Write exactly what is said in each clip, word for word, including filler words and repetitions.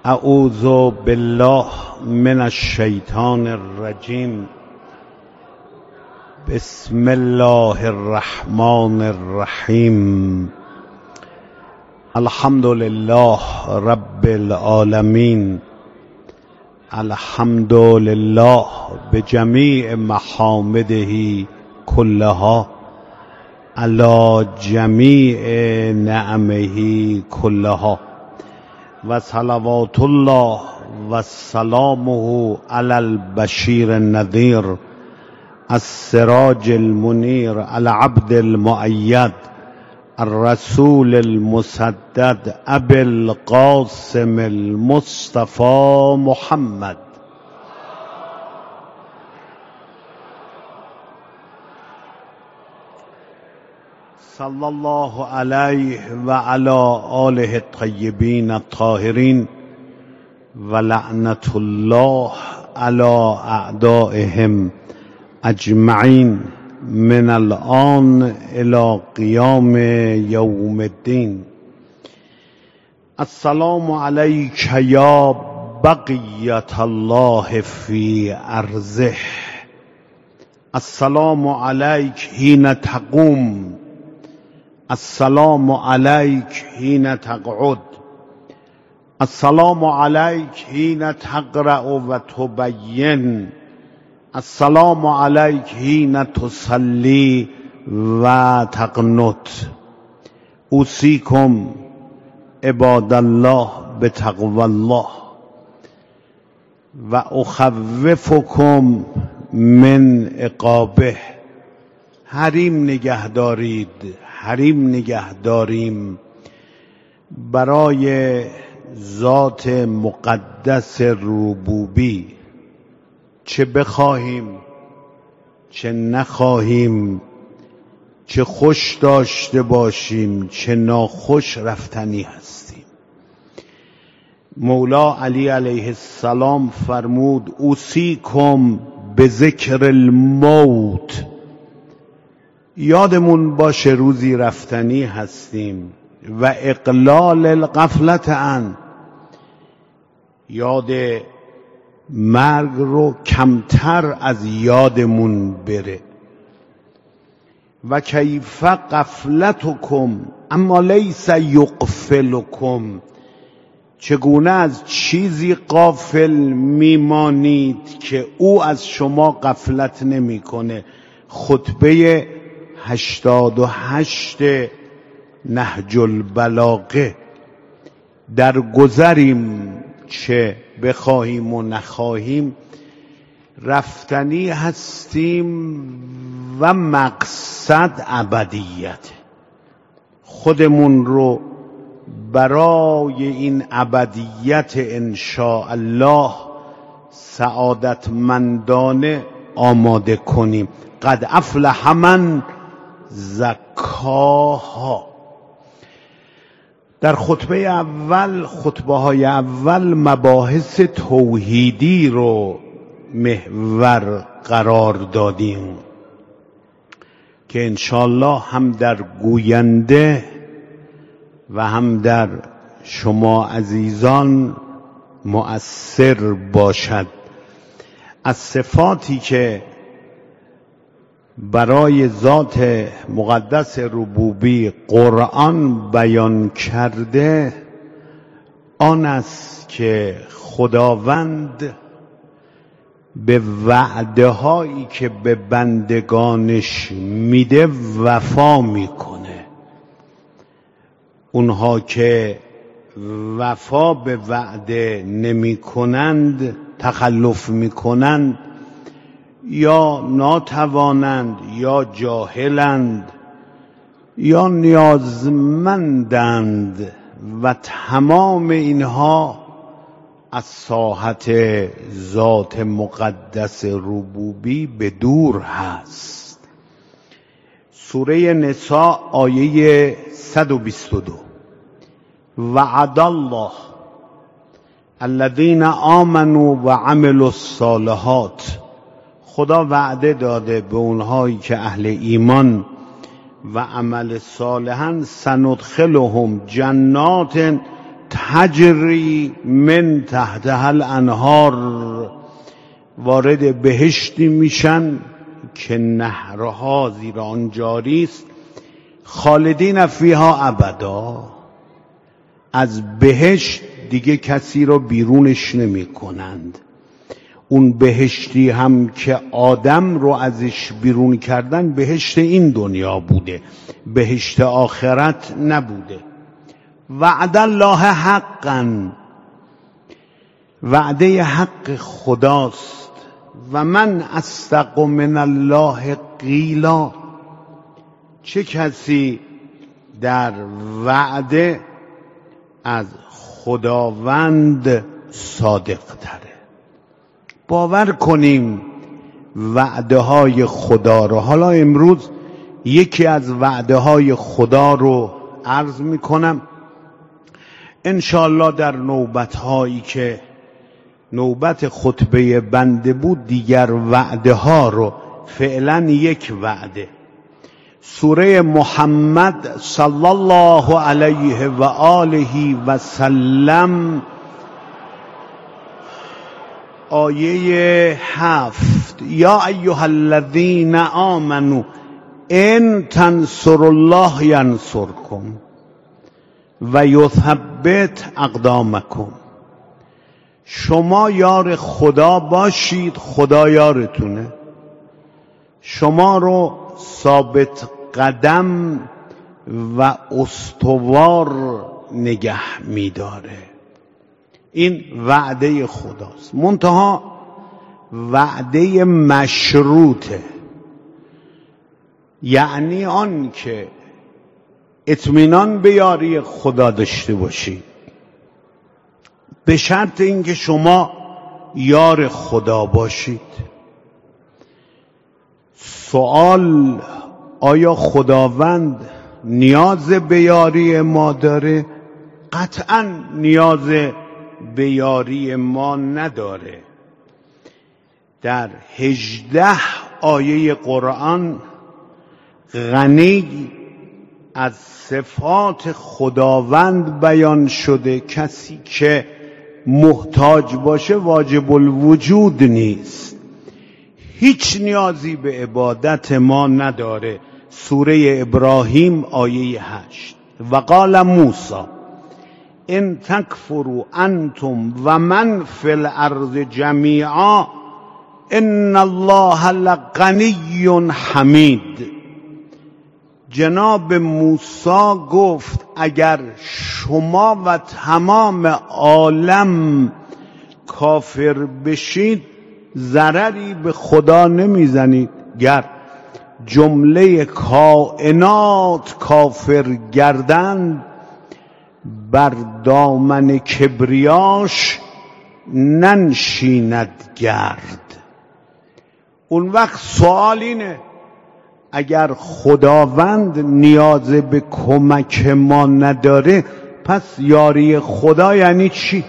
اعوذ بالله من الشیطان الرجیم. بسم الله الرحمن الرحیم. الحمد لله رب العالمین. الحمد لله بجمیع محامده كلها علی جمیع نعمه كلها و صلوات الله و سلامه علی البشیر النذیر السراج المنیر العبد المؤید الرسول المسدد ابي القاسم المصطفى محمد صلی الله علیه و علی آله الطیبین الطاهرین و لعنت الله علی اعدائهم اجمعین من الان الى قیام یوم الدین. السلام علیک یا بقیت الله فی ارضه. السلام علیک حین تقوم. السلام علیک حین تقعد. السلام علیک حین تقرأ و تبین. السلام علیک حین تصلی و تقنت. اوصیکم عباد الله بتقوی الله و اخوفکم من عقابه. حریم نگه دارید، حریم نگه داریم برای ذات مقدس ربوبی، چه بخواهیم چه نخواهیم، چه خوش داشته باشیم چه ناخوش رفتنی هستیم. مولا علی علیه السلام فرمود اوصیکم بذکر الموت. یادمون باشه روزی رفتنی هستیم و اقلال الغفلت عن، یاد مرگ رو کمتر از یادمون بره. و کیف غفلتکم اما لیس یغفلکم. چگونه از چیزی غافل میمانید که او از شما غفلت نمیکنه. خطبه هشتاد و هشت نهج البلاغه. در گذریم چه بخواهیم و نخواهیم، رفتنی هستیم و مقصد ابدیت. خودمون رو برای این ابدیت انشاء الله سعادتمندانه آماده کنیم. قد افلح من زکاها. در خطبه اول، خطبه های اول مباحث توحیدی رو محور قرار دادیم که انشالله هم در گوینده و هم در شما عزیزان مؤثر باشد. از صفاتی که برای ذات مقدس ربوبی قرآن بیان کرده آن است که خداوند به وعده هایی که به بندگانش میده وفا میکنه. اونها که وفا به وعده نمی کنند، تخلف میکنند، یا ناتوانند یا جاهلند یا نیازمندند و تمام اینها از ساحت ذات مقدس ربوبی به دور هست. سوره نساء آیه صد و بیست و دو. وعد الله الذین آمنوا و عملوا الصالحات. خدا وعده داده به اونهایی که اهل ایمان و عمل صالحا سندخلهم جنات تجری من تحتها الانهار، وارد بهشتی میشن که نهرها زیر آن جاری است، خالدین فیها ابدا. از بهشت دیگه کسی رو بیرونش نمی کنند. اون بهشتی هم که آدم رو ازش بیرون کردن بهشت این دنیا بوده، بهشت آخرت نبوده. وعد الله حقا، وعده حق خداست. و من اصدق من الله قیلا، چه کسی در وعده از خداوند صادق تره. باور کنیم وعده های خدا رو. حالا امروز یکی از وعده های خدا رو عرض می کنم، انشالله در نوبت هایی که نوبت خطبه بنده بود دیگر وعده ها رو. فعلا یک وعده، سوره محمد صلی الله علیه و آله و سلم، آیه هفت: یا ایها الذین آمنوا ان تنصروا الله ینصرکم و یثبت اقدامکم. شما یار خدا باشید، خدا یارتونه، شما رو ثابت قدم و استوار نگه میداره. این وعده خداست، منتها وعده مشروطه، یعنی آن که اطمینان به یاری خدا داشته باشید، به شرط اینکه شما یار خدا باشید. سوال: آیا خداوند نیاز به یاری ما داره؟ قطعاً نیاز به یاری ما نداره. در هجده آیه قرآن غنی از صفات خداوند بیان شده. کسی که محتاج باشه واجب الوجود نیست، هیچ نیازی به عبادت ما نداره. سوره ابراهیم آیه هشت: و قال موسی ان تکفروا انتم و من فی الارض جمیعا ان الله لغنی حمید. جناب موسی گفت اگر شما و تمام عالم کافر بشید ضرری به خدا نمیزنید. گر جمله کائنات کافر گردند بر دامن کبریاش ننشیند گرد. اون وقت سوال اینه اگر خداوند نیاز به کمک ما نداره پس یاری خدا یعنی چی؟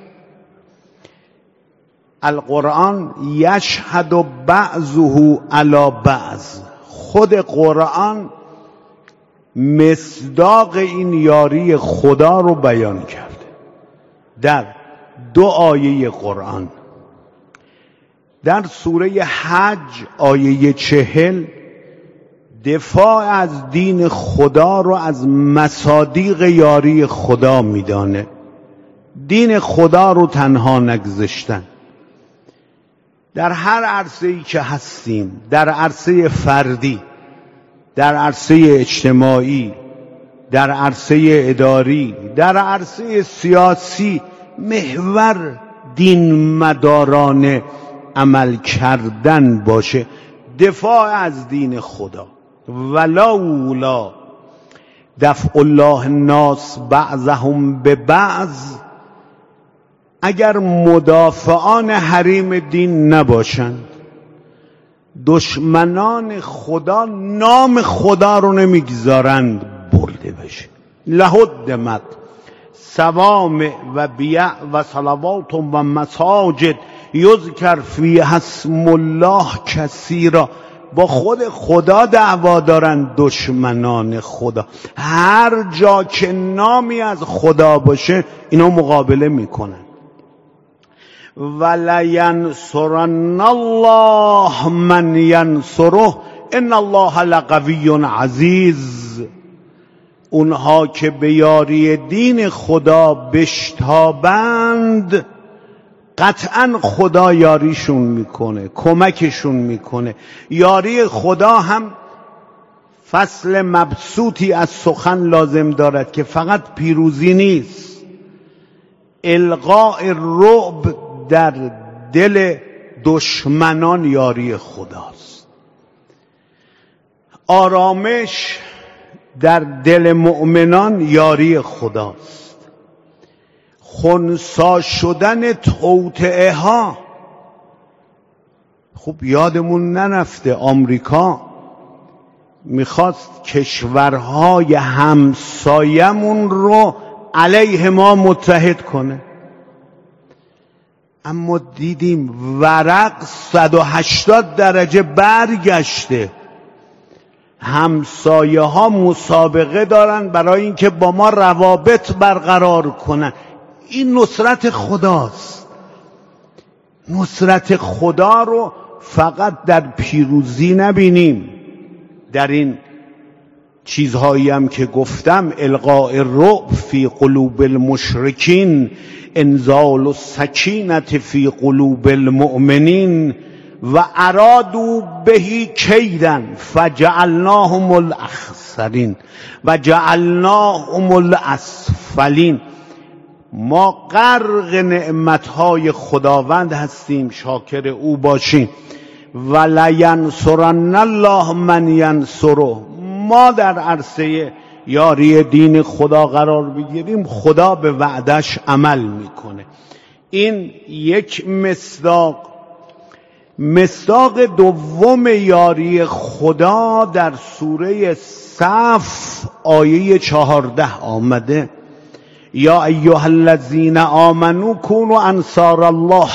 القرآن یشهد بعضه علی بعض. خود قرآن مصداق این یاری خدا رو بیان کرده در دو آیه قرآن. در سوره حج آیه چهل دفاع از دین خدا رو از مصادیق یاری خدا میدانه. دین خدا رو تنها نگذاشتن. در هر عرصه‌ای که هستیم، در عرصه فردی، در عرصه اجتماعی، در عرصه اداری، در عرصه سیاسی، محور دین مدارانه عمل کردن باشه، دفاع از دین خدا. ولولا دفع الله الناس بعضهم به بعض، اگر مدافعان حریم دین نباشند، دشمنان خدا نام خدا رو نمیگذارند برده بشه. لهدمت صوامع و بیع و صلوات و مساجد یذکر فیها اسم الله کثیرا با خود خدا دعوا دارن دشمنان خدا. هر جا که نامی از خدا باشه اینا مقابله میکنن. وَلَيَنْصُرَنَّ اللَّهُ مَنْ يَنْصُرُهُ إِنَّ اللَّهَ لَقَوِیٌّ عزیز. اونها که به یاری دین خدا بشتابند قطعا خدا یاریشون میکنه، کمکشون میکنه. یاری خدا هم فصل مبسوطی از سخن لازم دارد که فقط پیروزی نیست، القاء رعب در دل دشمنان یاری خداست. آرامش در دل مؤمنان یاری خداست. خنثی شدن توطئه ها، خوب یادمون نرفته آمریکا میخواست کشورهای همسایمون رو علیه ما متحد کنه، اما دیدیم ورق صد و هشتاد درجه برگشته. همسایه ها مسابقه دارن برای اینکه با ما روابط برقرار کنن. این نصرت خداست. نصرت خدا رو فقط در پیروزی نبینیم، در این چیزهایی هم که گفتم، القاء الرعب فی قلوب المشرکین، انزال السکینة فی قلوب المؤمنین، و ارادوا بهی کیدا فجعلناهم الاخسرین و جعلناهم الاسفلین. ما غرق نعمتهای خداوند هستیم، شاکر او باشیم. ولینصرن الله من ینصره. ما در عرصه یاری دین خدا قرار بگیریم، خدا به وعدش عمل میکنه. این یک مصداق. مصداق دوم یاری خدا در سوره صف آیه چهارده آمده: یا ایها الذین آمنوا کونوا انصار الله.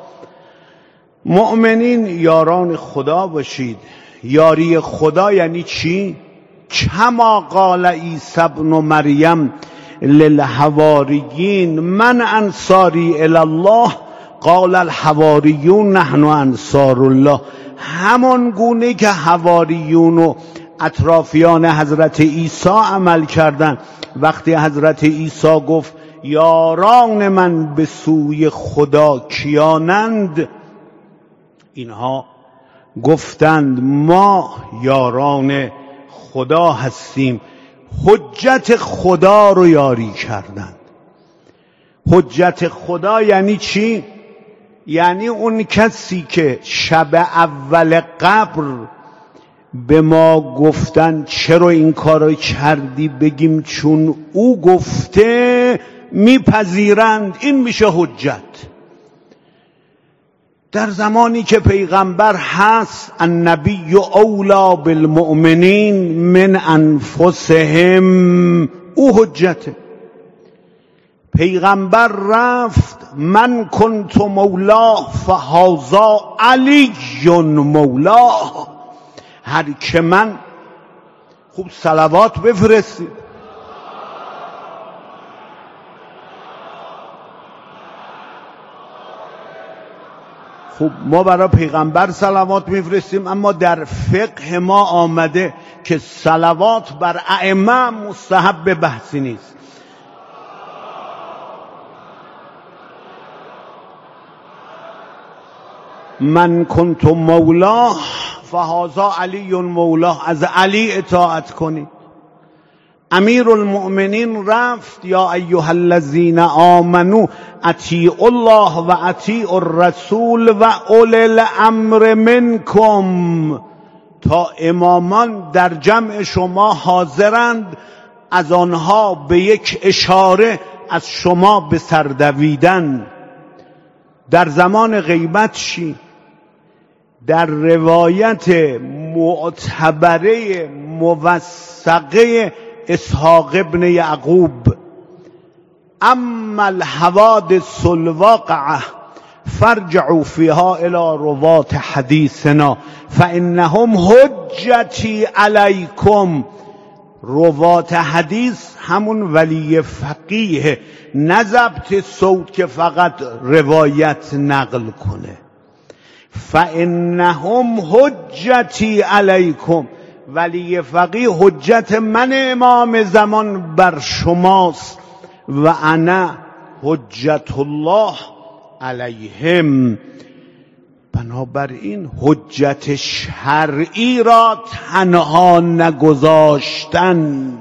مؤمنین یاران خدا باشید. یاری خدا یعنی چی؟ کما قال عیسی ابن مریم للحواریین من انصاری الی الله قال الحواریون نحن انصار الله. همان گونه که حواریون و اطرافیان حضرت عیسی عمل کردند. وقتی حضرت عیسی گفت یاران من به سوی خدا کیانند، اینها گفتند ما یاران خدا هستیم. حجت خدا رو یاری کردند. حجت خدا یعنی چی؟ یعنی اون کسی که شب اول قبر به ما گفتن چرا این کارو کردی، بگیم چون او گفته، میپذیرند. این میشه حجت. در زمانی که پیغمبر هست، النبی اولا بالمؤمنین من انفسهم، او حجته. پیغمبر رفت من کنت مولاه فهذا علی مولاه. هر که من، خوب صلوات بفرستید. خوب ما برای پیغمبر صلوات میفرستیم، اما در فقه ما آمده که صلوات بر ائمه مستحب بحثی نیست. من کنت مولاه فهذا علی مولاه. از علی اطاعت کنید. امیر المؤمنین رفت یا ایها الذین آمنوا اطیعوا الله و اطیعوا الرسول و اولی الامر منکم. تا امامان در جمع شما حاضرند، از آنها به یک اشاره از شما به سر دویدن. در زمان غیبت چی؟ در روایت معتبره موثقه اسحاق ابن یعقوب: اما الحوادث الواقعه فارجعوا فیها الی روات حدیثنا فانهم حجتی علیکم. روات حدیث همون ولی فقیه، نه ضبط صوت که فقط روایت نقل کنه. فانهم حجتی علیکم، ولی فقیه حجت من امام زمان بر شماست و انا حجت الله علیهم. بنابراین حجت شرعی را تنها نگذاشتن،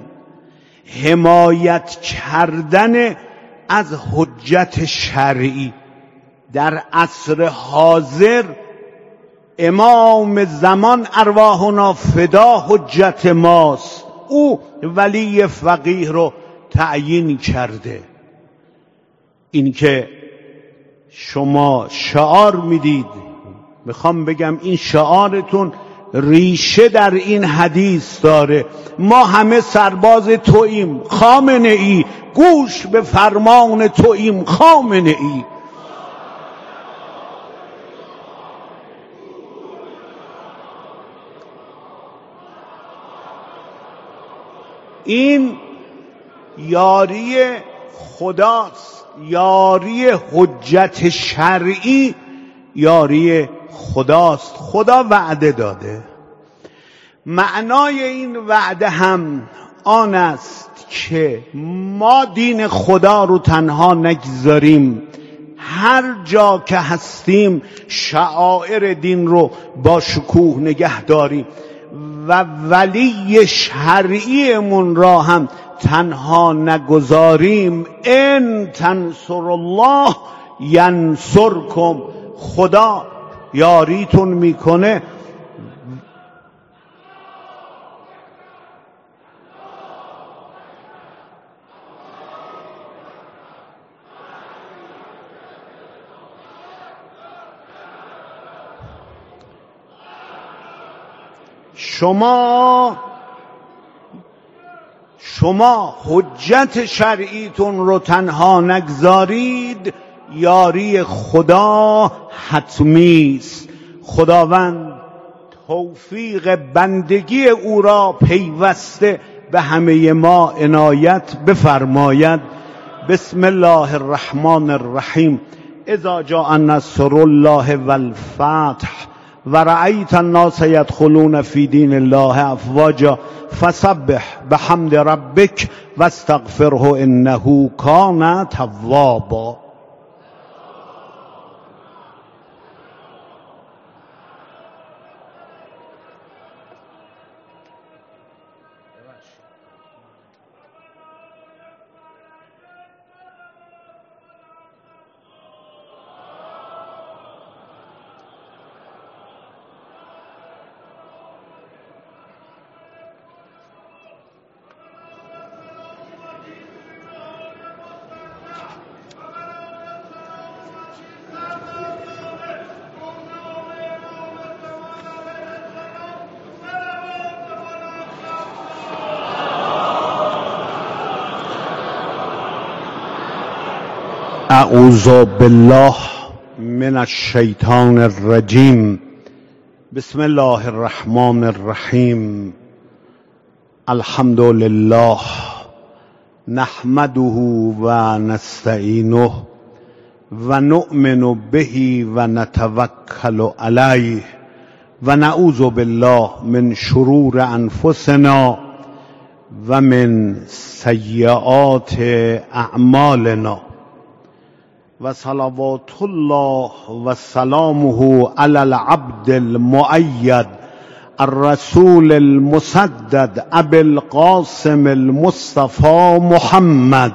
حمایت کردن از حجت شرعی. در عصر حاضر امام زمان ارواحنا فدا حجت ماست، او ولی فقیه رو تعیین کرده. این که شما شعار میدید، میخوام بگم این شعارتون ریشه در این حدیث داره. ما همه سرباز توییم خامنه ای، گوش به فرمان توییم خامنه ای. این یاری خداست، یاری حجت شرعی یاری خداست. خدا وعده داده. معنای این وعده هم آن است که ما دین خدا رو تنها نگذاریم، هر جا که هستیم شعائر دین رو با شکوه نگه داریم و ولی شرعیمون را هم تنها نگذاریم. ان تنصر الله ینصرکم، خدا یاریتون میکنه. شما شما حجت شرعیتون رو تنها نگذارید، یاری خدا حتمی است. خداوند توفیق بندگی او را پیوسته به همه ما عنایت بفرماید. بسم الله الرحمن الرحیم. اذا جاء نصر الله والفتح ورأیت الناس يدخلون في دین الله افواجا فسبح بحمد ربک واستغفره انه کان توابا. اعوذ بالله من الشیطان الرجیم. بسم الله الرحمن الرحیم. الحمد لله نحمده و نستعینه و نؤمن به و نتوکل علیه و نعوذ بالله من شرور انفسنا و من سیئات اعمالنا و صلوات الله و سلامه علی العبد المؤید الرسول المسدد ابی القاسم المصطفى محمد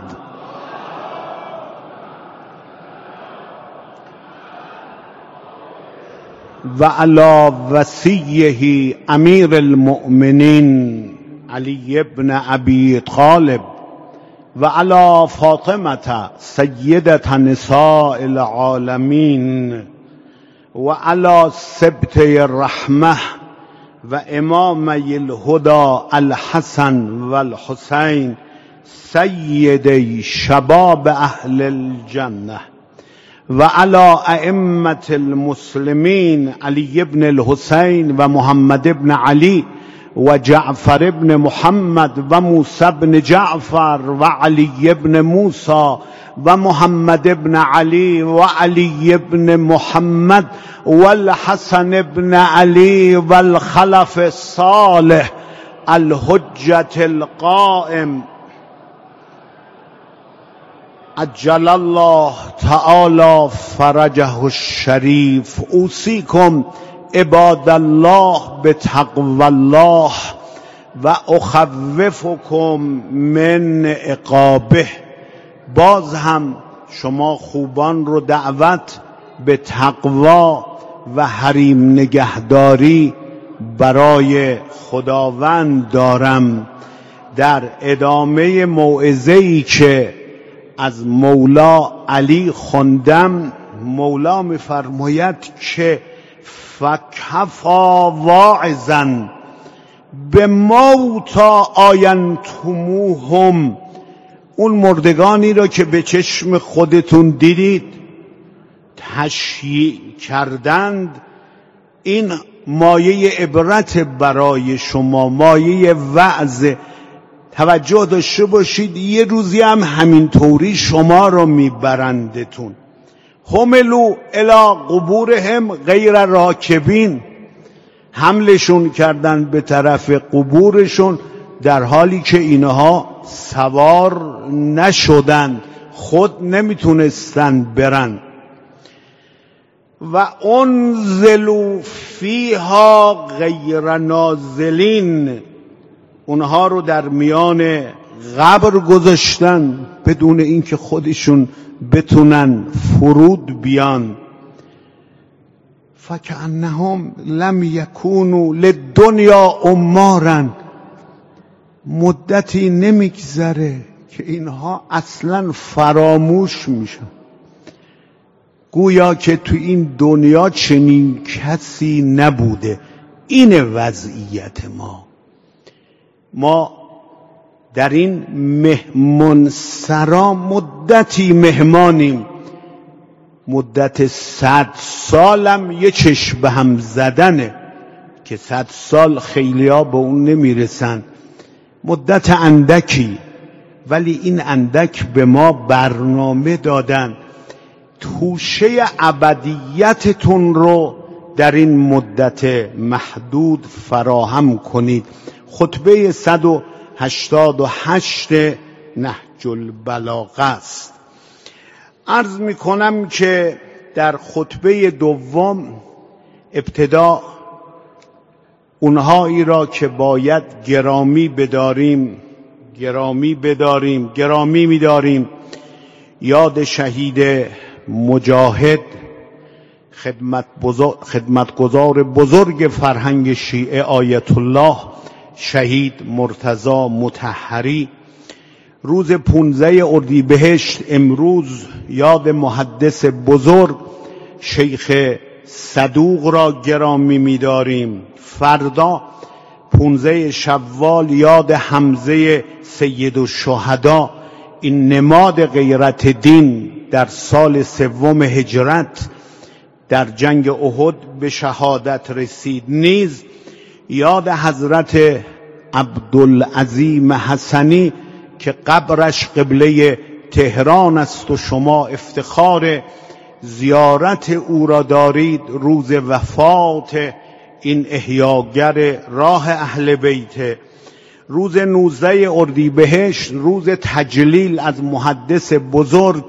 و علی وصیه امیر المؤمنین علی ابن ابی طالب و علی فاطمة سیدة نساء العالمین و علی سبط الرحمة و امامی الهدى الحسن و الحسین سیدی شباب اهل الجنه و علی ائمة المسلمین علی ابن الحسین و محمد ابن علی و جعفر ابن محمد و موسی ابن جعفر و علی ابن موسی و محمد ابن علی و علی ابن محمد و الحسن ابن علی و الخلف الصالح الحجة القائم عجل الله تعالی فرجه الشریف. اوصیکم عباد الله بتقوی الله و اخوفکم من عقابه. باز هم شما خوبان رو دعوت به تقوا و حریم نگهداری برای خداوند دارم. در ادامه موعظه‌ای که از مولا علی خوندم، مولا می‌فرماید که فکفا واعظا به موتا آینتموهم، اون مردگانی را که به چشم خودتون دیدید تشییع کردند، این مایه عبرت برای شما، مایه وعظ. توجه داشته باشید یه روزی هم همینطوری شما رو میبرندتون. حملوا الی قبورهم غیر راکبین، حملشون کردن به طرف قبورشون در حالی که اینها سوار نشدن، خود نمیتونستن برن. و انزلوا فیها غیر نازلین، اونها رو در میان قبر گذاشتن بدون اینکه خودشون بتونن فرود بیان. فکأنهم لم یکونوا للدنیا عمارا، مدتی نمیگذره که اینها اصلا فراموش میشن، گویا که تو این دنیا چنین کسی نبوده. این وضعیت ما. ما در این مهمانسرا مدتی مهمانیم، مدت صد سالم یه چشم به هم زدنه که صد سال خیلیا به اون نمیرسن، مدت اندکی، ولی این اندک به ما برنامه دادن توشه ابدیتتون رو در این مدت محدود فراهم کنید. خطبه صد و هشتاد و هشت نهج البلاغه است. عرض می کنم که در خطبه دوم ابتدا اونهایی را که باید گرامی بداریم گرامی بداریم گرامی می‌داریم، یاد شهید مجاهد خدمت بزرگ خدمتگزار بزرگ فرهنگ شیعه آیت الله شهید مرتضی مطهری. روز پانزده اردیبهشت امروز یاد محدث بزرگ شیخ صدوق را گرامی می‌داریم. فردا پانزده شوال یاد حمزه سید الشهدا، این نماد غیرت دین در سال سوم هجرت در جنگ احد به شهادت رسید. نیز یاد حضرت عبدالعظیم حسنی که قبرش قبله تهران است و شما افتخار زیارت او را دارید، روز وفات این احیاگر راه اهل بیت. روز نوزده اردیبهشت روز تجلیل از محدث بزرگ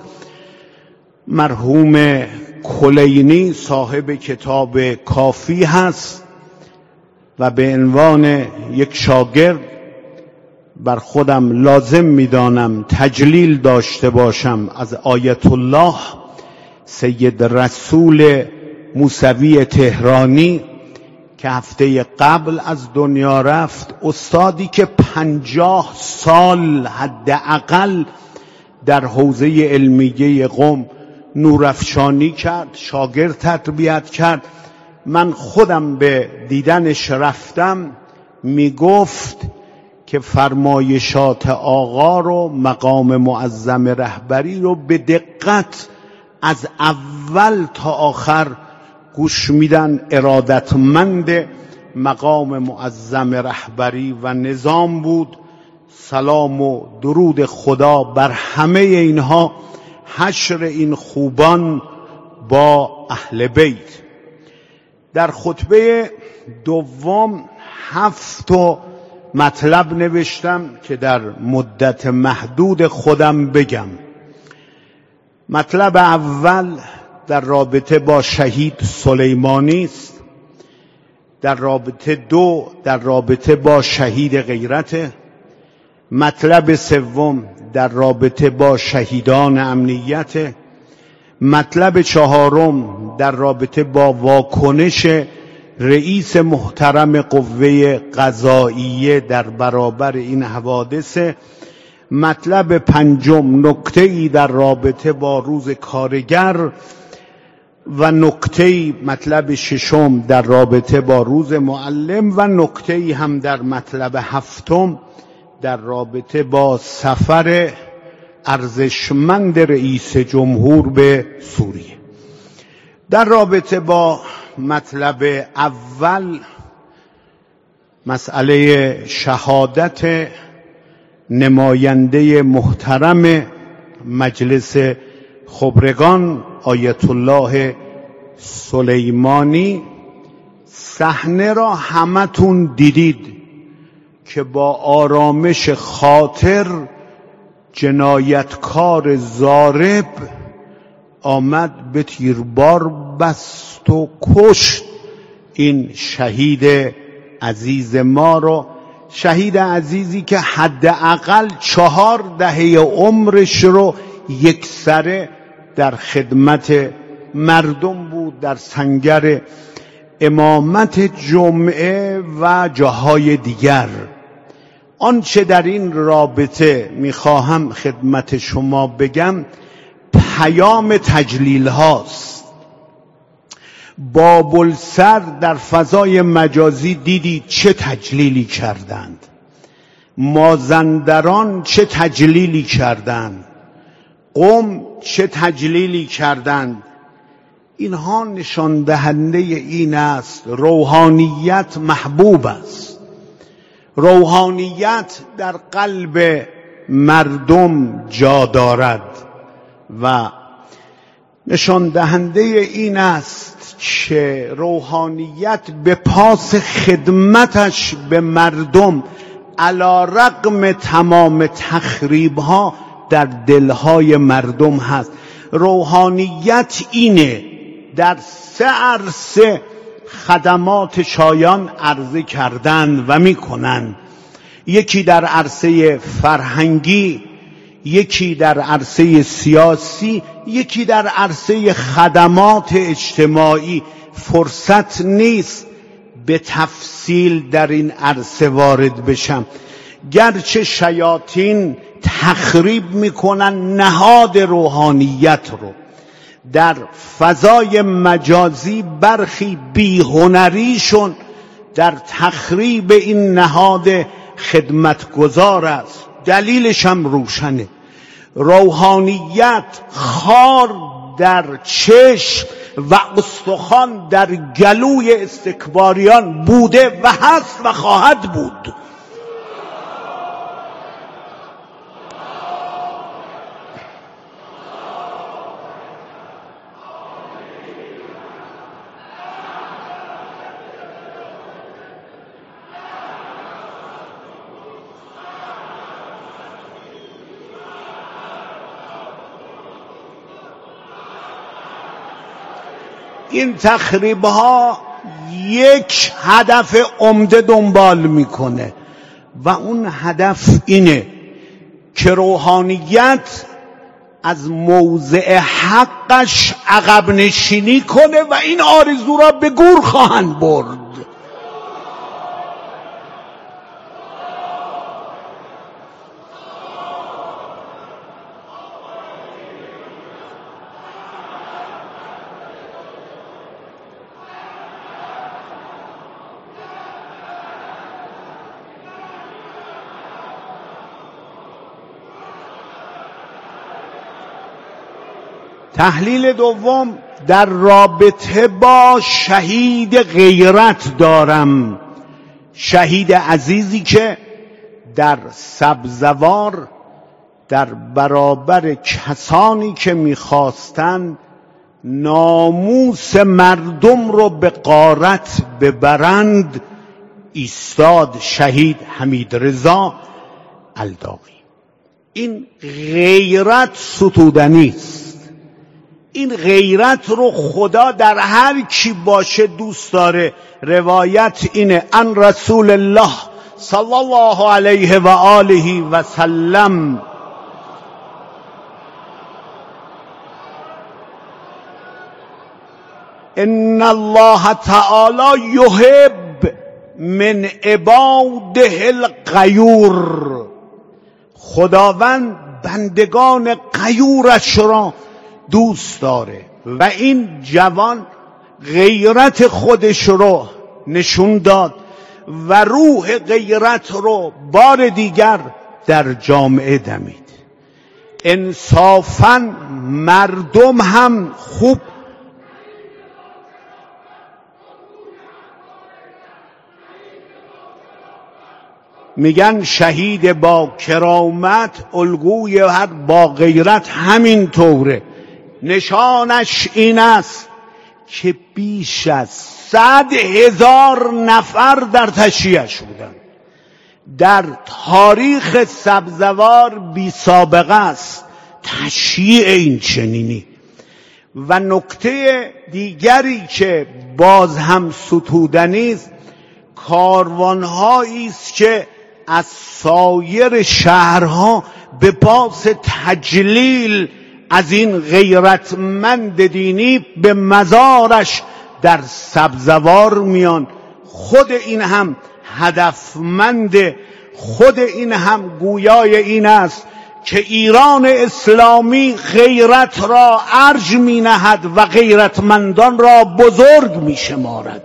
مرحوم کلینی صاحب کتاب کافی هست و به عنوان یک شاگرد بر خودم لازم می‌دانم تجلیل داشته باشم از آیت الله سید رسول موسوی تهرانی که هفته قبل از دنیا رفت. استادی که پنجاه سال حداقل در حوزه علمیه قم نورافشانی کرد، شاگرد تربیت کرد. من خودم به دیدنش رفتم، میگفت که فرمایشات آقا رو، مقام معظم رهبری رو به دقت از اول تا آخر گوش میدن. ارادتمند مقام معظم رهبری و نظام بود. سلام و درود خدا بر همه اینها، حشر این خوبان با اهل بیت. در خطبه دوم هفت مطلب نوشتم که در مدت محدود خودم بگم. مطلب اول در رابطه با شهید سلیمانی است. در رابطه دو در رابطه با شهید غیرت. مطلب سوم در رابطه با شهیدان امنیت. مطلب چهارم در رابطه با واکنش رئیس محترم قوه قضاییه در برابر این حوادث. مطلب پنجم نکته‌ای در رابطه با روز کارگر و نکته‌ای مطلب ششم در رابطه با روز معلم و نکته‌ای هم در مطلب هفتم در رابطه با سفر ارزشمند رئیس جمهور به سوریه. در رابطه با مطلب اول، مسئله شهادت نماینده محترم مجلس خبرگان آیت الله سلیمانی، صحنه را همتون دیدید که با آرامش خاطر جنایتکار ضارب آمد به تیربار بست و کشت این شهید عزیز ما رو. شهید عزیزی که حداقل چهار دهه عمرش رو یکسره در خدمت مردم بود، در سنگر امامت جمعه و جاهای دیگر. آنچه در این رابطه میخواهم خدمت شما بگم پیام تجلیل هاست. بابلسر در فضای مجازی دیدید چه تجلیلی کردند، مازندران چه تجلیلی کردند، قم چه تجلیلی کردند. اینها نشان دهنده این است روحانیت محبوب است. روحانیت در قلب مردم جا دارد و نشان دهنده این است که روحانیت به پاس خدمتش به مردم علی رغم تمام تخریبها در دلهای مردم هست. روحانیت اینه. در سه عرصه خدمات شایان عرضه کردند و میکنند. یکی در عرصه فرهنگی، یکی در عرصه سیاسی، یکی در عرصه خدمات اجتماعی. فرصت نیست به تفصیل در این عرصه وارد بشم، گرچه شیاطین تخریب میکنن نهاد روحانیت رو. در فضای مجازی برخی بیهنریشون در تخریب این نهاد خدمتگزار است. دلیلش هم روشنه. روحانیت خار در چشم و استخوان در گلوی استکباریان بوده و هست و خواهد بود. این تخریب ها یک هدف عمده دنبال میکنه و اون هدف اینه که روحانیت از موضع حقش عقب نشینی کنه و این آرزو را به گور خواهند برد. تحلیل دوم در رابطه با شهید غیرت دارم، شهید عزیزی که در سبزوار در برابر کسانی که میخواستن ناموس مردم رو به غارت ببرند ایستاد، شهید حمیدرضا الداغی. این غیرت ستودنی است. این غیرت رو خدا در هر کی باشه دوست داره. روایت اینه ان رسول الله صلی الله علیه و آله و سلم ان الله تعالی یحب من عباده الغیور. خداوند بندگان غیورش را دوست داره و این جوان غیرت خودش رو نشون داد و روح غیرت رو بار دیگر در جامعه دمید. انصافاً مردم هم خوب میگن شهید با کرامت الگوی هر با غیرت همین طوره. نشانش این است که بیش از صد هزار نفر در تشییعش بودن. در تاریخ سبزوار بی سابقه است تشییع این چنینی. و نکته دیگری که باز هم ستودنی است، کاروانهایی است که از سایر شهرها به پاس تجلیل از این غیرتمند دینی به مزارش در سبزوار میان. خود این هم هدفمند، خود این هم گویای این است که ایران اسلامی غیرت را ارج می نهد و غیرتمندان را بزرگ می شمارد.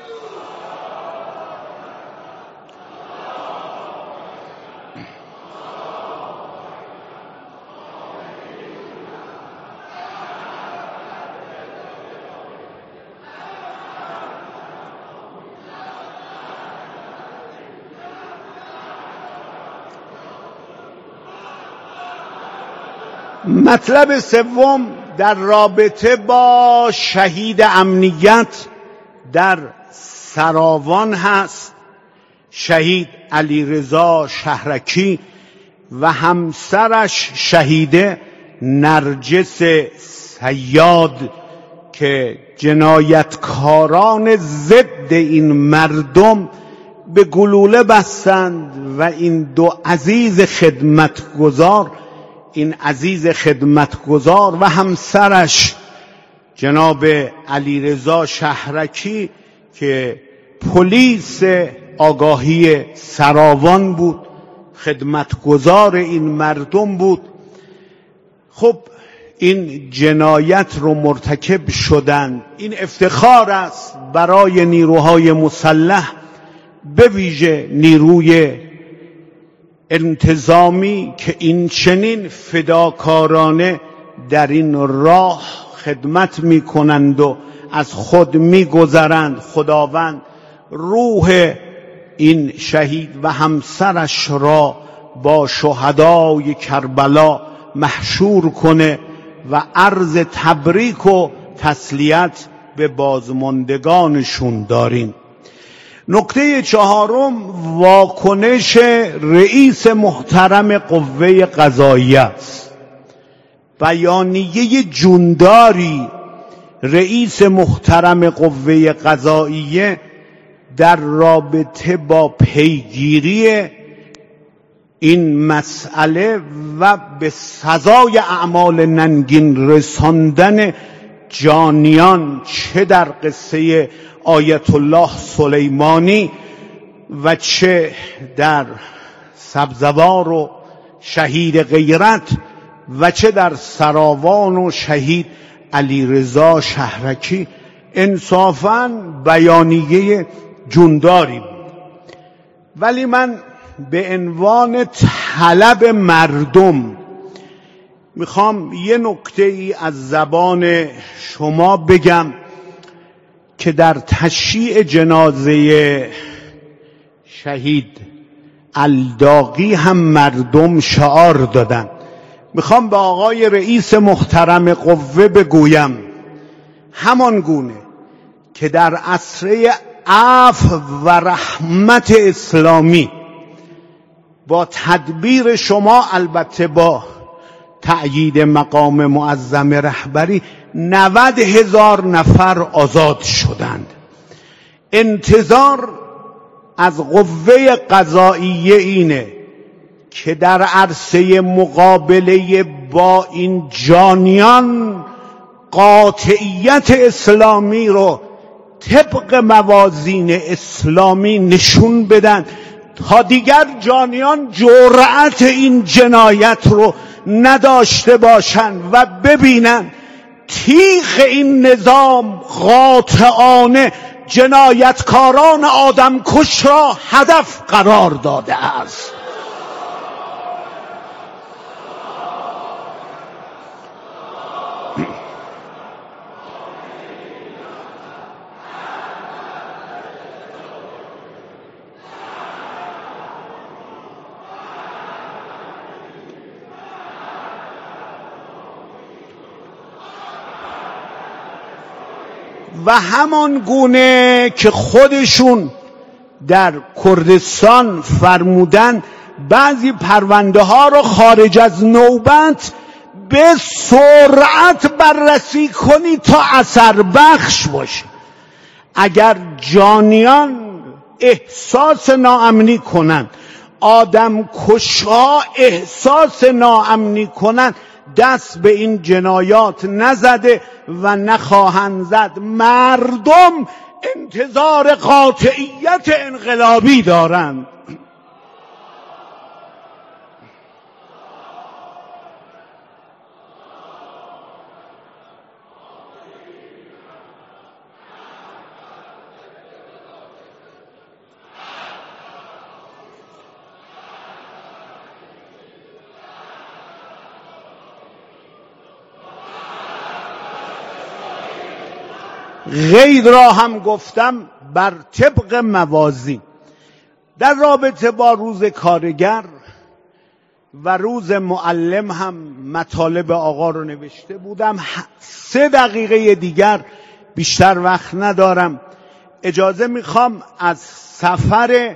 مطلب سوم در رابطه با شهید امنیت در سراوان هست، شهید علیرضا شهرکی و همسرش شهیده نرجس صیاد که جنایتکاران ضد این مردم به گلوله بستند و این دو عزیز خدمتگزار این عزیز خدمتگزار و همسرش جناب علیرضا شهرکی که پلیس آگاهی سراوان بود، خدمتگزار این مردم بود. خب این جنایت رو مرتکب شدن. این افتخار است برای نیروهای مسلح، به ویژه نیروی انتظامی که این چنین فداکارانه در این راه خدمت می کنند و از خود می گذرند. خداوند روح این شهید و همسرش را با شهدای کربلا محشور کنه و عرض تبریک و تسلیت به بازماندگانشون داریم. نکته چهارم واکنش رئیس محترم قوه قضاییه است. بیانیه جونداری رئیس محترم قوه قضاییه در رابطه با پیگیری این مسئله و به سزای اعمال ننگین رساندن جانیان، چه در قصه آیت الله سلیمانی و چه در سبزوار و شهید غیرت و چه در سراوان و شهید علیرضا شهرکی، انصافاً بیانیه جونداری بود. ولی من به عنوان طلب مردم میخوام یه نکته ای از زبان شما بگم که در تشییع جنازه شهید الداغی هم مردم شعار دادن. میخوام به آقای رئیس محترم قوه بگویم همان گونه که در عصر عفو و رحمت اسلامی با تدبیر شما، البته با تأیید مقام معظم رهبری، نود هزار نفر آزاد شدند. انتظار از قوه قضاییه اینه که در عرصه مقابله با این جانیان قاطعیت اسلامی رو طبق موازین اسلامی نشون بدن تا دیگر جانیان جرأت این جنایت رو نداشته باشند و ببینن تیغ این نظام قاطعانه جنایتکاران آدمکش را هدف قرار داده است. و همان گونه که خودشون در کردستان فرمودن بعضی پرونده ها رو خارج از نوبت به سرعت بررسی کنی تا اثر بخش باشه. اگر جانیان احساس ناامنی کنن، آدم کشها احساس ناامنی کنن، دست به این جنایات نزده و نخواهند زد. مردم انتظار قاطعیت انقلابی دارند. غیر را هم گفتم بر طبق موازین. در رابطه با روز کارگر و روز معلم هم مطالب آقا رو نوشته بودم. سه دقیقه دیگر، بیشتر وقت ندارم. اجازه میخوام از سفر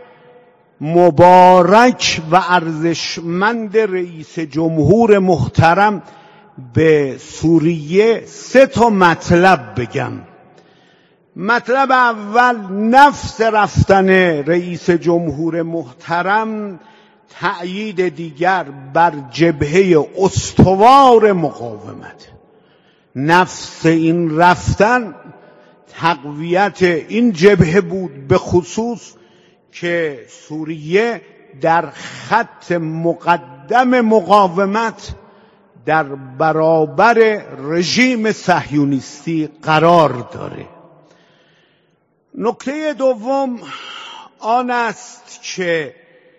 مبارک و ارزشمند رئیس جمهور محترم به سوریه سه تا مطلب بگم. مطلب اول، نفس رفتن رئیس جمهور محترم تأیید دیگر بر جبهه استوار مقاومت. نفس این رفتن تقویت این جبهه بود، به خصوص که سوریه در خط مقدم مقاومت در برابر رژیم صهیونیستی قرار داره. نکته دوم آن است که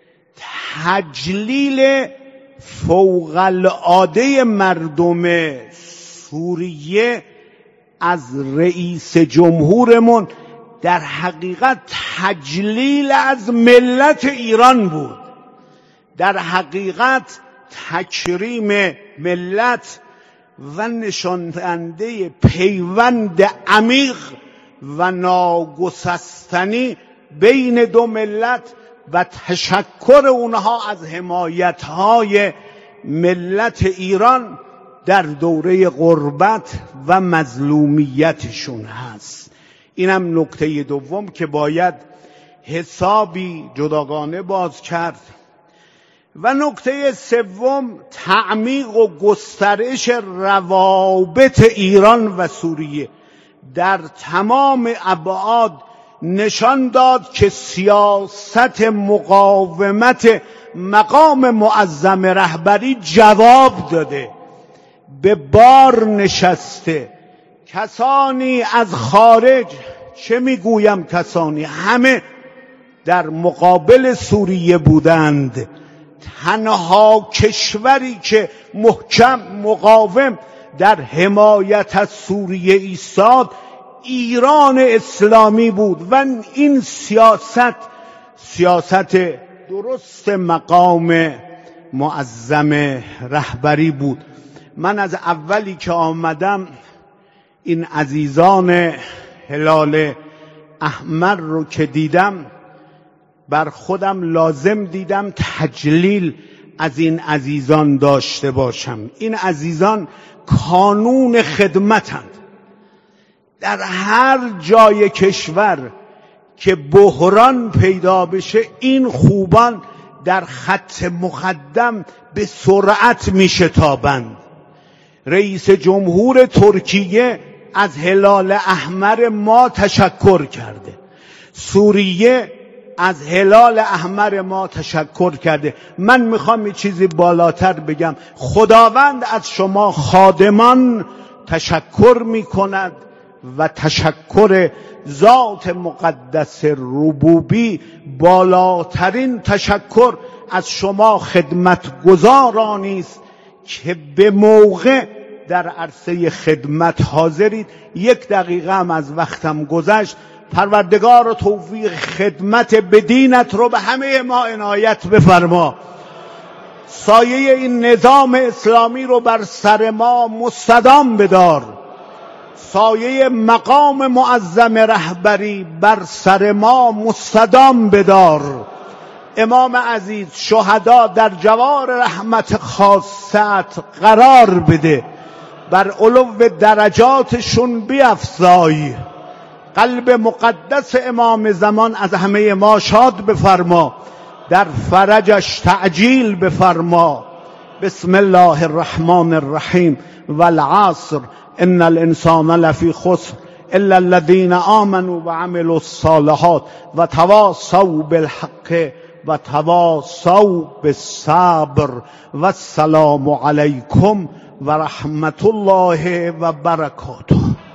تجلیل فوق‌العاده مردم سوریه از رئیس جمهورمون در حقیقت تجلیل از ملت ایران بود. در حقیقت تکریم ملت و نشان‌دهنده پیوند عمیق و ناگسستنی بین دو ملت و تشکر اونها از حمایت‌های ملت ایران در دوره غربت و مظلومیتشون هست. اینم نکته دوم که باید حسابی جداگانه باز کرد. و نکته سوم، تعمیق و گسترش روابط ایران و سوریه در تمام ابعاد نشان داد که سیاست مقاومت مقام معظم رهبری جواب داده، به بار نشسته. کسانی از خارج، چه میگویم کسانی، همه در مقابل سوریه بودند، تنها کشوری که محکم مقاوم در حمایت از سوریه ایستاد ایران اسلامی بود و این سیاست سیاست درست مقام معظم رهبری بود. من از اولی که آمدم این عزیزان هلال احمر رو که دیدم بر خودم لازم دیدم تجلیل از این عزیزان داشته باشم. این عزیزان کانون خدمتند. در هر جای کشور که بحران پیدا بشه این خوبان در خط مقدم به سرعت میشتابند. رئیس جمهور ترکیه از هلال احمر ما تشکر کرده، سوریه از هلال احمر ما تشکر کرده. من میخوام یه چیزی بالاتر بگم. خداوند از شما خادمان تشکر میکند و تشکر ذات مقدس ربوبی بالاترین تشکر از شما خدمتگزارانی است که به موقع در عرصه خدمت حاضرید. یک دقیقه هم از وقتم گذشت. پروردگار توفیق خدمت به دینت رو به همه ما عنایت بفرما. سایه این نظام اسلامی رو بر سر ما مستدام بدار. سایه مقام معظم رهبری بر سر ما مستدام بدار. امام عزیز شهدا در جوار رحمت خاصت قرار بده. بر علو درجاتشون بیفزای. قلب مقدس امام زمان از همه ما شاد بفرما. در فرجش تعجیل بفرما. بسم الله الرحمن الرحیم. والعصر ان الانسان لفی خسر الا الذين آمنوا وعملوا الصالحات وتواصوا بالحق وتواصوا بالصبر والسلام علیکم و رحمت الله و برکاته.